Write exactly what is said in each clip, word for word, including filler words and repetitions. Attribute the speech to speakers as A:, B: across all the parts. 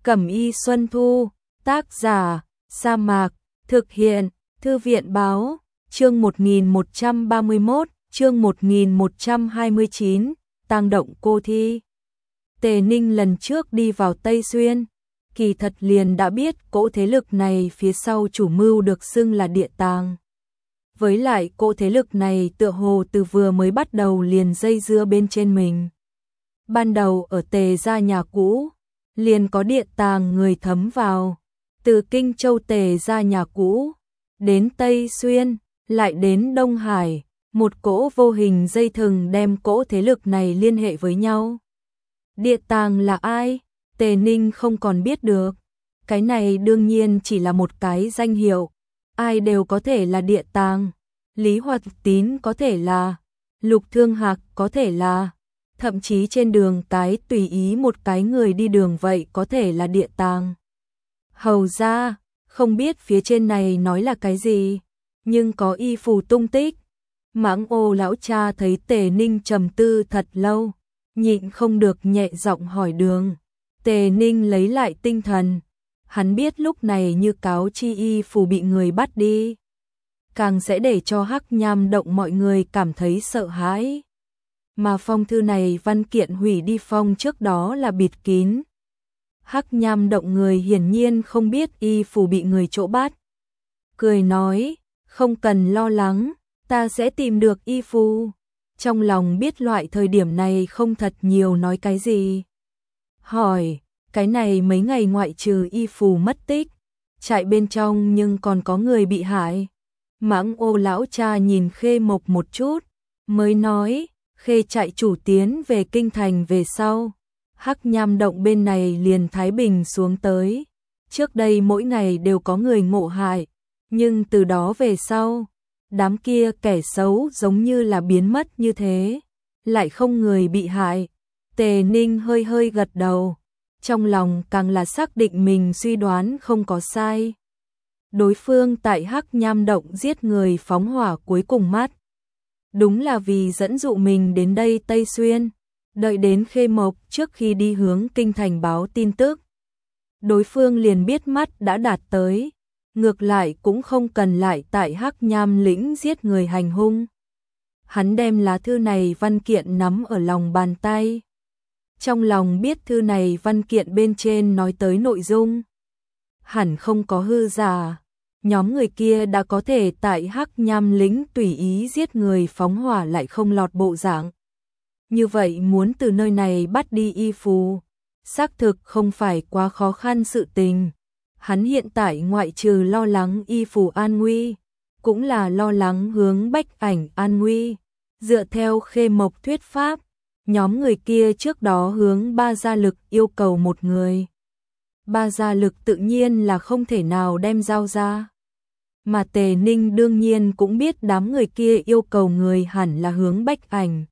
A: Cẩm y Xuân Thu, tác giả, Sa Mạc, thực hiện, Thư viện báo, chương một nghìn một trăm ba mươi mốt, chương một nghìn một trăm hai mươi chín, tang động cô thi. Tề Ninh lần trước đi vào Tây Xuyên, kỳ thật liền đã biết cỗ thế lực này phía sau chủ mưu được xưng là Địa Tàng. Với lại cỗ thế lực này tựa hồ từ vừa mới bắt đầu liền dây dưa bên trên mình. Ban đầu ở Tề gia nhà cũ, liền có Địa Tàng người thấm vào, từ Kinh Châu Tề gia nhà cũ, đến Tây Xuyên, lại đến Đông Hải, một cỗ vô hình dây thừng đem cỗ thế lực này liên hệ với nhau. Địa Tàng là ai? Tề Ninh không còn biết được. Cái này đương nhiên chỉ là một cái danh hiệu, ai đều có thể là Địa Tàng. Lý Hoạt Tín có thể là, Lục Thương Hạc có thể là, thậm chí trên đường cái tùy ý một cái người đi đường vậy có thể là Địa Tàng. Hầu ra, không biết phía trên này nói là cái gì, nhưng có y phù tung tích. Mãng Ô lão cha thấy Tề Ninh trầm tư thật lâu, nhịn không được nhẹ giọng hỏi đường. Tề Ninh lấy lại tinh thần, hắn biết lúc này như cáo chi y phù bị người bắt đi, càng sẽ để cho Hắc Nham động mọi người cảm thấy sợ hãi. Mà phong thư này văn kiện hủy đi phong trước đó là bịt kín. Hắc Nham động người hiển nhiên không biết y phù bị người chỗ bắt. Cười nói, không cần lo lắng, ta sẽ tìm được y phù. Trong lòng biết loại thời điểm này không thật nhiều nói cái gì. Hỏi, cái này mấy ngày ngoại trừ y phù mất tích, chạy bên trong nhưng còn có người bị hại. Mãng Ô lão cha nhìn Khê Mộc một chút, mới nói, Khê chạy chủ tiến về kinh thành về sau. Hắc Nham động bên này liền thái bình xuống tới. Trước đây mỗi ngày đều có người ngộ hại, nhưng từ đó về sau, đám kia kẻ xấu giống như là biến mất như thế, lại không người bị hại. Tề Ninh hơi hơi gật đầu, trong lòng càng là xác định mình suy đoán không có sai. Đối phương tại Hắc Nham động giết người phóng hỏa cuối cùng mắt, đúng là vì dẫn dụ mình đến đây Tây Xuyên, đợi đến Khê Mộc trước khi đi hướng kinh thành báo tin tức. Đối phương liền biết mắt đã đạt tới, ngược lại cũng không cần lại tại Hắc Nham lĩnh giết người hành hung. Hắn đem lá thư này văn kiện nắm ở lòng bàn tay. Trong lòng biết thư này văn kiện bên trên nói tới nội dung, hẳn không có hư giả. Nhóm người kia đã có thể tại Hắc Nham lĩnh tùy ý giết người phóng hỏa lại không lọt bộ dạng. Như vậy muốn từ nơi này bắt đi y phù, xác thực không phải quá khó khăn sự tình. Hắn hiện tại ngoại trừ lo lắng y phù an nguy, cũng là lo lắng hướng Bách Ảnh an nguy. Dựa theo Khê Mộc thuyết pháp, nhóm người kia trước đó hướng Ba Gia Lực yêu cầu một người. Ba Gia Lực tự nhiên là không thể nào đem giao ra. Mà Tề Ninh đương nhiên cũng biết đám người kia yêu cầu người hẳn là hướng Bách Ảnh.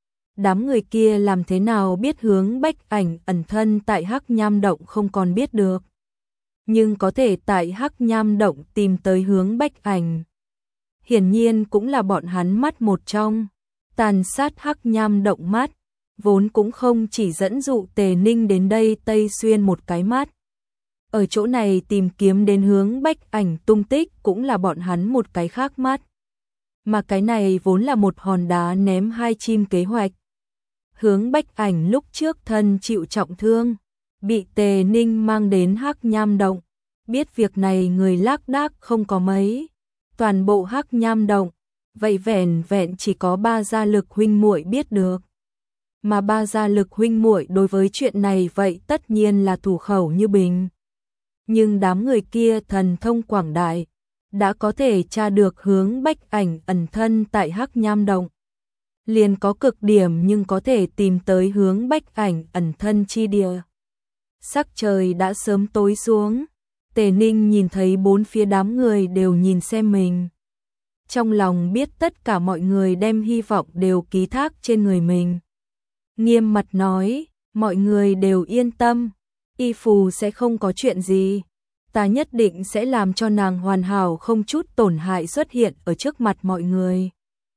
A: Đám người kia làm thế nào biết hướng Bách Ảnh ẩn thân tại Hắc Nham động không còn biết được. Nhưng có thể tại Hắc Nham động tìm tới hướng Bách Ảnh, hiển nhiên cũng là bọn hắn mắt một trong. Tàn sát Hắc Nham động mắt, vốn cũng không chỉ dẫn dụ Tề Ninh đến đây Tây Xuyên một cái mắt. Ở chỗ này tìm kiếm đến hướng Bách Ảnh tung tích cũng là bọn hắn một cái khác mắt. Mà cái này vốn là một hòn đá ném hai chim kế hoạch. Hướng Bách Ảnh lúc trước thân chịu trọng thương, bị Tề Ninh mang đến Hắc Nham động. Biết việc này người lác đác không có mấy. Toàn bộ Hắc Nham động, vậy vẻn vẹn chỉ có Ba Gia Lực huynh muội biết được. Mà Ba Gia Lực huynh muội đối với chuyện này vậy tất nhiên là thủ khẩu như bình. Nhưng đám người kia thần thông quảng đại, đã có thể tra được hướng Bách Ảnh ẩn thân tại Hắc Nham động. Liền có cực điểm nhưng có thể tìm tới hướng Bách Ảnh ẩn thân chi địa. Sắc trời đã sớm tối xuống, Tề Ninh nhìn thấy bốn phía đám người đều nhìn xem mình. Trong lòng biết tất cả mọi người đem hy vọng đều ký thác trên người mình. Nghiêm mặt nói, mọi người đều yên tâm, y phù sẽ không có chuyện gì. Ta nhất định sẽ làm cho nàng hoàn hảo không chút tổn hại xuất hiện ở trước mặt mọi người.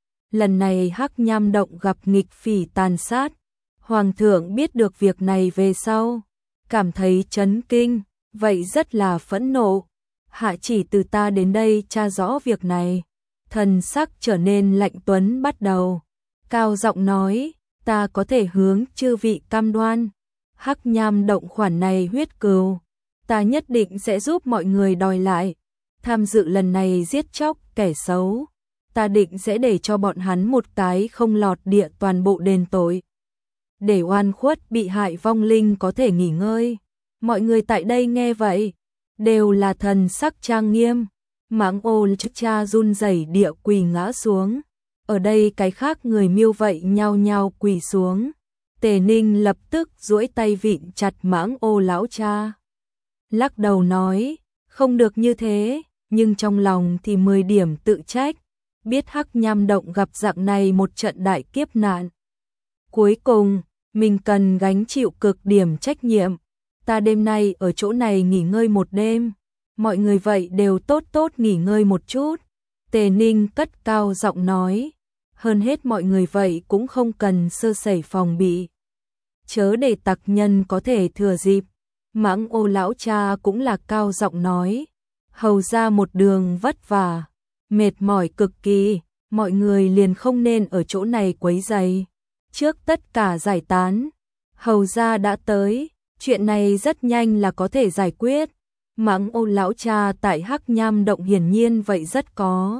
A: Lần này Hắc Nham động gặp nghịch phỉ tàn sát, Hoàng thượng biết được việc này về sau, cảm thấy chấn kinh, vậy rất là phẫn nộ. Hạ chỉ từ ta đến đây tra rõ việc này. Thần sắc trở nên lạnh tuấn bắt đầu. Cao giọng nói, ta có thể hướng chư vị cam đoan. Hắc Nham động khoản này huyết cừu, ta nhất định sẽ giúp mọi người đòi lại. Tham dự lần này giết chóc kẻ xấu, ta định sẽ để cho bọn hắn một cái không lọt địa toàn bộ đền tội. Để oan khuất bị hại vong linh có thể nghỉ ngơi. Mọi người tại đây nghe vậy, đều là thần sắc trang nghiêm. Mãng Ô chức cha run rẩy địa quỳ ngã xuống. Ở đây cái khác người miêu vậy nhao nhao quỳ xuống. Tề Ninh lập tức duỗi tay vịn chặt Mãng Ô lão cha. Lắc đầu nói, không được như thế, nhưng trong lòng thì mười điểm tự trách. Biết Hắc Nham động gặp dạng này một trận đại kiếp nạn. Cuối cùng, mình cần gánh chịu cực điểm trách nhiệm. Ta đêm nay ở chỗ này nghỉ ngơi một đêm. Mọi người vậy đều tốt tốt nghỉ ngơi một chút. Tề Ninh cất cao giọng nói. Hơn hết mọi người vậy cũng không cần sơ sẩy phòng bị. Chớ để tặc nhân có thể thừa dịp. Mãng Ô lão cha cũng là cao giọng nói. Hầu ra một đường vất vả, mệt mỏi cực kỳ, mọi người liền không nên ở chỗ này quấy rầy. Trước tất cả giải tán, hầu ra đã tới, chuyện này rất nhanh là có thể giải quyết. Mãng Ô lão cha tại Hắc Nham động hiển nhiên vậy rất có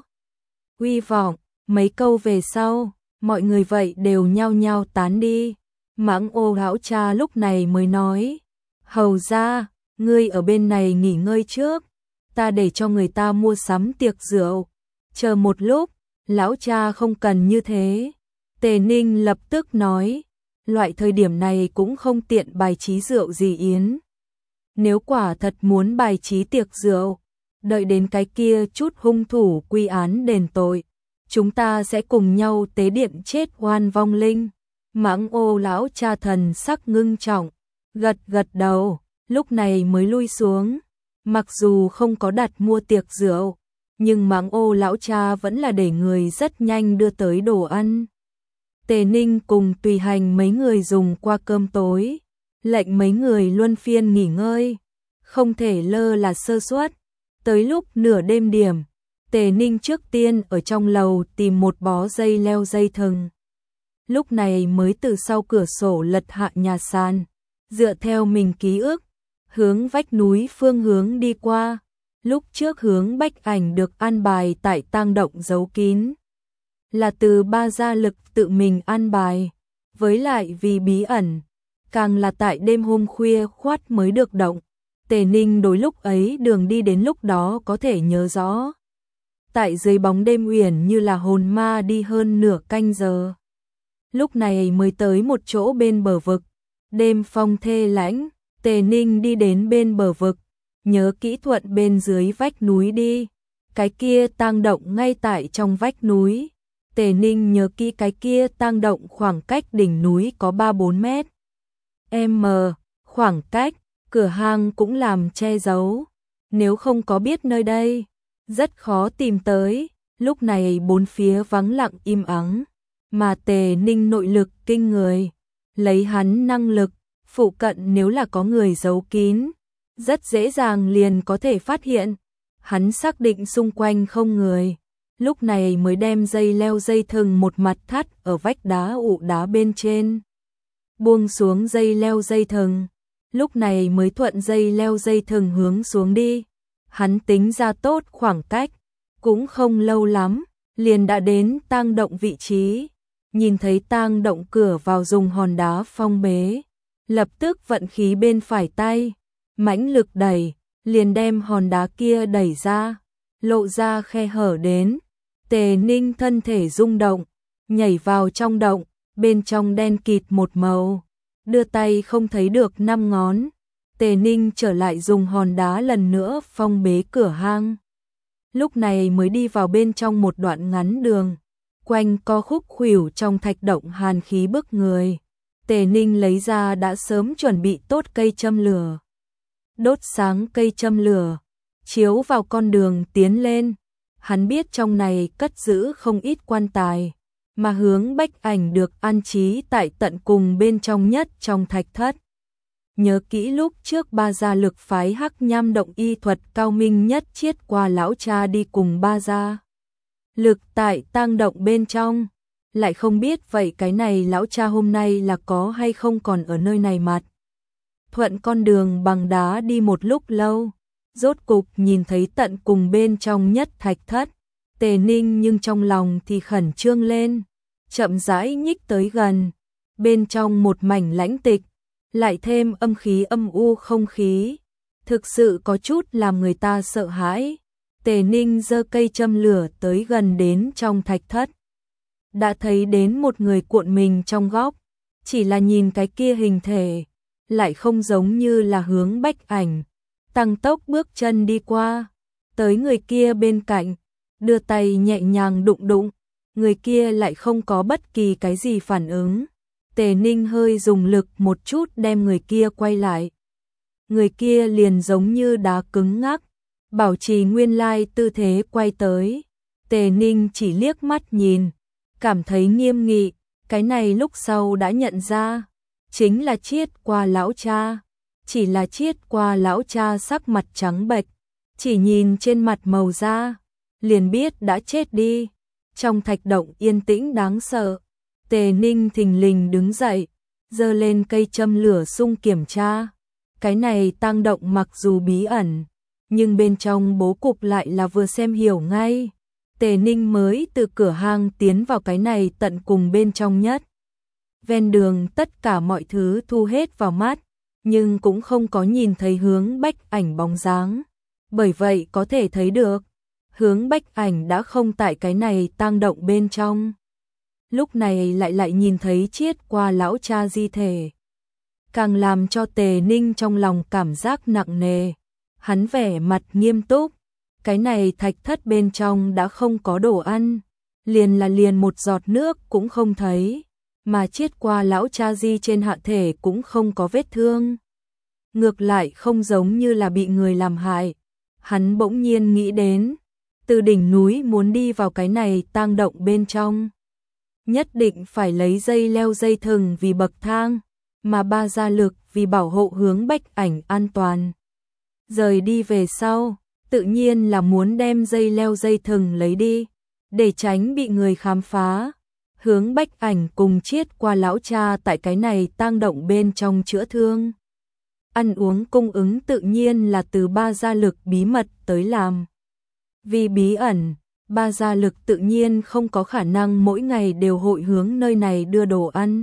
A: uy vọng, mấy câu về sau, mọi người vậy đều nhao nhao tán đi. Mãng Ô lão cha lúc này mới nói, hầu ra, ngươi ở bên này nghỉ ngơi trước, ta để cho người ta mua sắm tiệc rượu. Chờ một lúc, lão cha không cần như thế. Tề Ninh lập tức nói, loại thời điểm này cũng không tiện bài trí rượu gì yến. Nếu quả thật muốn bài trí tiệc rượu, đợi đến cái kia chút hung thủ quy án đền tội, chúng ta sẽ cùng nhau tế điện chết oan vong linh. Mãng Ô lão cha thần sắc ngưng trọng, gật gật đầu, lúc này mới lui xuống. Mặc dù không có đặt mua tiệc rượu, nhưng Mãng Ô lão cha vẫn là để người rất nhanh đưa tới đồ ăn. Tề Ninh cùng tùy hành mấy người dùng qua cơm tối, lệnh mấy người luân phiên nghỉ ngơi, không thể lơ là sơ suất. Tới lúc nửa đêm điểm, Tề Ninh trước tiên ở trong lầu tìm một bó dây leo dây thừng. Lúc này mới từ sau cửa sổ lật hạ nhà sàn, dựa theo mình ký ức, hướng vách núi phương hướng đi qua. Lúc trước hướng Bách Ảnh được an bài tại tang động giấu kín, là từ ba gia lực tự mình an bài, với lại vì bí ẩn, càng là tại đêm hôm khuya khoát mới được động. Tề Ninh đối lúc ấy đường đi đến lúc đó có thể nhớ rõ. Tại dưới bóng đêm uyển như là hồn ma đi hơn nửa canh giờ. Lúc này mới tới một chỗ bên bờ vực, đêm phong thê lãnh, Tề Ninh đi đến bên bờ vực, nhớ kỹ thuận bên dưới vách núi đi. Cái kia tang động ngay tại trong vách núi. Tề Ninh nhớ kỹ cái kia tang động khoảng cách đỉnh núi có ba bốn mét. M, khoảng cách, cửa hang cũng làm che giấu. Nếu không có biết nơi đây, rất khó tìm tới. Lúc này bốn phía vắng lặng im ắng, mà Tề Ninh nội lực kinh người. Lấy hắn năng lực, phụ cận nếu là có người giấu kín, rất dễ dàng liền có thể phát hiện. Hắn xác định xung quanh không người, lúc này mới đem dây leo dây thừng một mặt thắt ở vách đá ụ đá bên trên. Buông xuống dây leo dây thừng, lúc này mới thuận dây leo dây thừng hướng xuống đi. Hắn tính ra tốt khoảng cách, cũng không lâu lắm, liền đã đến tang động vị trí. Nhìn thấy tang động cửa vào dùng hòn đá phong bế, lập tức vận khí bên phải tay, mãnh lực đẩy, liền đem hòn đá kia đẩy ra, lộ ra khe hở đến. Tề Ninh thân thể rung động, nhảy vào trong động, bên trong đen kịt một màu, đưa tay không thấy được năm ngón. Tề Ninh trở lại dùng hòn đá lần nữa phong bế cửa hang. Lúc này mới đi vào bên trong một đoạn ngắn đường, quanh co khúc khuỷu trong thạch động hàn khí bức người. Tề Ninh lấy ra đã sớm chuẩn bị tốt cây châm lửa, đốt sáng cây châm lửa, chiếu vào con đường tiến lên. Hắn biết trong này cất giữ không ít quan tài, mà hướng Bách Ảnh được an trí tại tận cùng bên trong nhất trong thạch thất. nhớ kỹ lúc trước ba gia lực phái Hắc Nham động y thuật cao minh nhất chiết qua lão cha đi cùng ba gia lực tại tang động bên trong, lại không biết vậy cái này lão cha hôm nay là có hay không còn ở nơi này mặt. Thuận con đường bằng đá đi một lúc lâu, rốt cục nhìn thấy tận cùng bên trong nhất thạch thất, Tề Ninh nhưng trong lòng thì khẩn trương lên, chậm rãi nhích tới gần, bên trong một mảnh lãnh tịch, lại thêm âm khí âm u không khí, thực sự có chút làm người ta sợ hãi. Tề Ninh giơ cây châm lửa tới gần đến trong thạch thất, đã thấy đến một người cuộn mình trong góc, chỉ là nhìn cái kia hình thể, lại không giống như là Hướng Bách Ảnh, tăng tốc bước chân đi qua, tới người kia bên cạnh, đưa tay nhẹ nhàng đụng đụng, người kia lại không có bất kỳ cái gì phản ứng. Tề Ninh hơi dùng lực một chút đem người kia quay lại. Người kia liền giống như đá cứng ngắc, bảo trì nguyên lai tư thế quay tới. Tề Ninh chỉ liếc mắt nhìn, cảm thấy nghiêm nghị, cái này lúc sau đã nhận ra, chính là chiết qua lão cha. Chỉ là chiết qua lão cha sắc mặt trắng bệch, chỉ nhìn trên mặt màu da, liền biết đã chết đi. Trong thạch động yên tĩnh đáng sợ, Tề Ninh thình lình đứng dậy, giơ lên cây châm lửa xung kiểm tra. Cái này tang động mặc dù bí ẩn, nhưng bên trong bố cục lại là vừa xem hiểu ngay. Tề Ninh mới từ cửa hang tiến vào cái này tận cùng bên trong nhất. Ven đường tất cả mọi thứ thu hết vào mắt, nhưng cũng không có nhìn thấy Hướng Bách Ảnh bóng dáng. Bởi vậy có thể thấy được, Hướng Bách Ảnh đã không tại cái này tang động bên trong. Lúc này lại lại nhìn thấy chiết qua lão cha di thể, càng làm cho Tề Ninh trong lòng cảm giác nặng nề. Hắn vẻ mặt nghiêm túc, cái này thạch thất bên trong đã không có đồ ăn, liền là liền một giọt nước cũng không thấy, mà chiết qua lão cha di trên hạ thể cũng không có vết thương. Ngược lại không giống như là bị người làm hại. Hắn bỗng nhiên nghĩ đến, từ đỉnh núi muốn đi vào cái này tang động bên trong, nhất định phải lấy dây leo dây thừng vì bậc thang, mà ba gia lực vì bảo hộ Hướng Bách Ảnh an toàn. Rời đi về sau, tự nhiên là muốn đem dây leo dây thừng lấy đi, để tránh bị người khám phá. Hướng Bách Ảnh cùng chiết qua lão cha tại cái này tang động bên trong chữa thương. Ăn uống cung ứng tự nhiên là từ ba gia lực bí mật tới làm. Vì bí ẩn, ba gia lực tự nhiên không có khả năng mỗi ngày đều hội hướng nơi này đưa đồ ăn,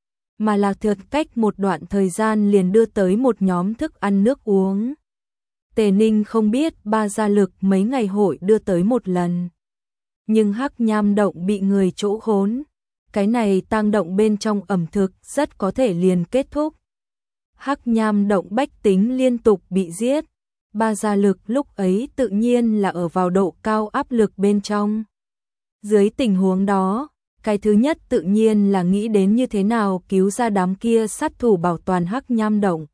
A: mà là thượt cách một đoạn thời gian liền đưa tới một nhóm thức ăn nước uống. Tề Ninh không biết ba gia lực mấy ngày hội đưa tới một lần. Nhưng Hắc Nham động bị người chỗ khốn, cái này tang động bên trong ẩm thực rất có thể liền kết thúc. Hắc Nham động bách tính liên tục bị giết, ba gia lực lúc ấy tự nhiên là ở vào độ cao áp lực bên trong. Dưới tình huống đó, cái thứ nhất tự nhiên là nghĩ đến như thế nào cứu ra đám kia sát thủ bảo toàn Hắc Nham động.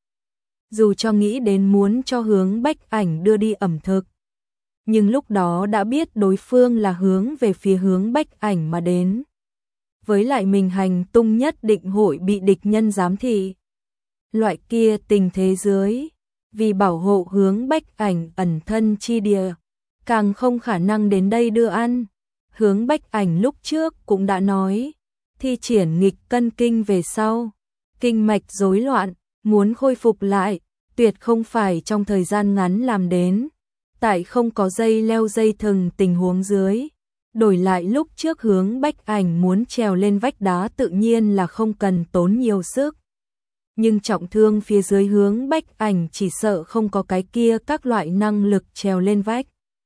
A: Dù cho nghĩ đến muốn cho Hướng Bách Ảnh đưa đi ẩm thực, nhưng lúc đó đã biết đối phương là hướng về phía Hướng Bách Ảnh mà đến. Với lại mình hành tung nhất định hội bị địch nhân giám thị. Loại kia tình thế dưới, vì bảo hộ Hướng Bách Ảnh ẩn thân chi địa, càng không khả năng đến đây đưa ăn. Hướng Bách Ảnh lúc trước cũng đã nói, thi triển nghịch cân kinh về sau, kinh mạch rối loạn, muốn khôi phục lại, tuyệt không phải trong thời gian ngắn làm đến. Tại không có dây leo dây thừng tình huống dưới, đổi lại lúc trước Hướng Bách Ảnh muốn trèo lên vách đá tự nhiên là không cần tốn nhiều sức. Nhưng trọng thương phía dưới Hướng Bách Ảnh chỉ sợ không có cái kia các loại năng lực trèo lên vách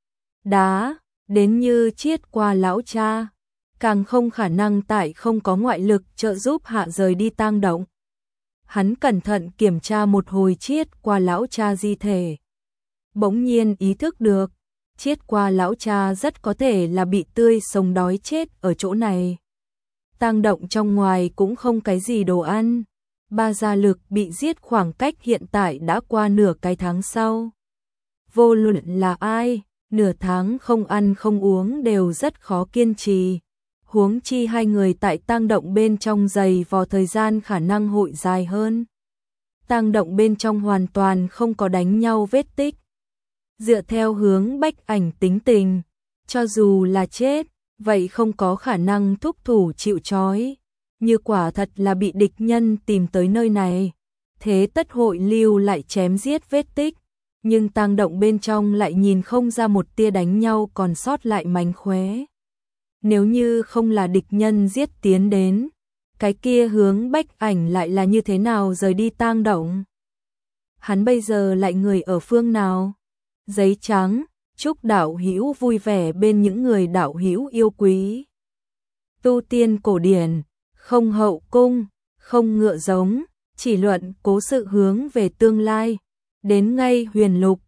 A: đá, đến như chiết qua lão cha, càng không khả năng tại không có ngoại lực trợ giúp hạ rời đi tang động. Hắn cẩn thận kiểm tra một hồi chiết qua lão cha di thể, bỗng nhiên ý thức được, chiết qua lão cha rất có thể là bị tươi sống đói chết ở chỗ này. Tang động trong ngoài cũng không cái gì đồ ăn. Ba gia lực bị giết khoảng cách hiện tại đã qua nửa cái tháng sau. Vô luận là ai, nửa tháng không ăn không uống đều rất khó kiên trì. Huống chi hai người tại tang động bên trong dày vò thời gian khả năng hội dài hơn. tang động bên trong hoàn toàn không có đánh nhau vết tích. Dựa theo hướng Bách Ảnh tính tình, cho dù là chết, vậy không có khả năng thúc thủ chịu trói, như quả thật là bị địch nhân tìm tới nơi này, thế tất hội lưu lại chém giết vết tích, nhưng tang động bên trong lại nhìn không ra một tia đánh nhau còn sót lại mánh khóe. Nếu như không là địch nhân giết tiến đến, cái kia hướng Bách Ảnh lại là như thế nào rời đi tang động? Hắn bây giờ lại người ở phương nào? Giấy trắng, chúc đạo hữu vui vẻ bên những người đạo hữu yêu quý. Tu tiên cổ điển, không hậu cung, không ngựa giống, chỉ luận cố sự hướng về tương lai. Đến ngay huyền lục,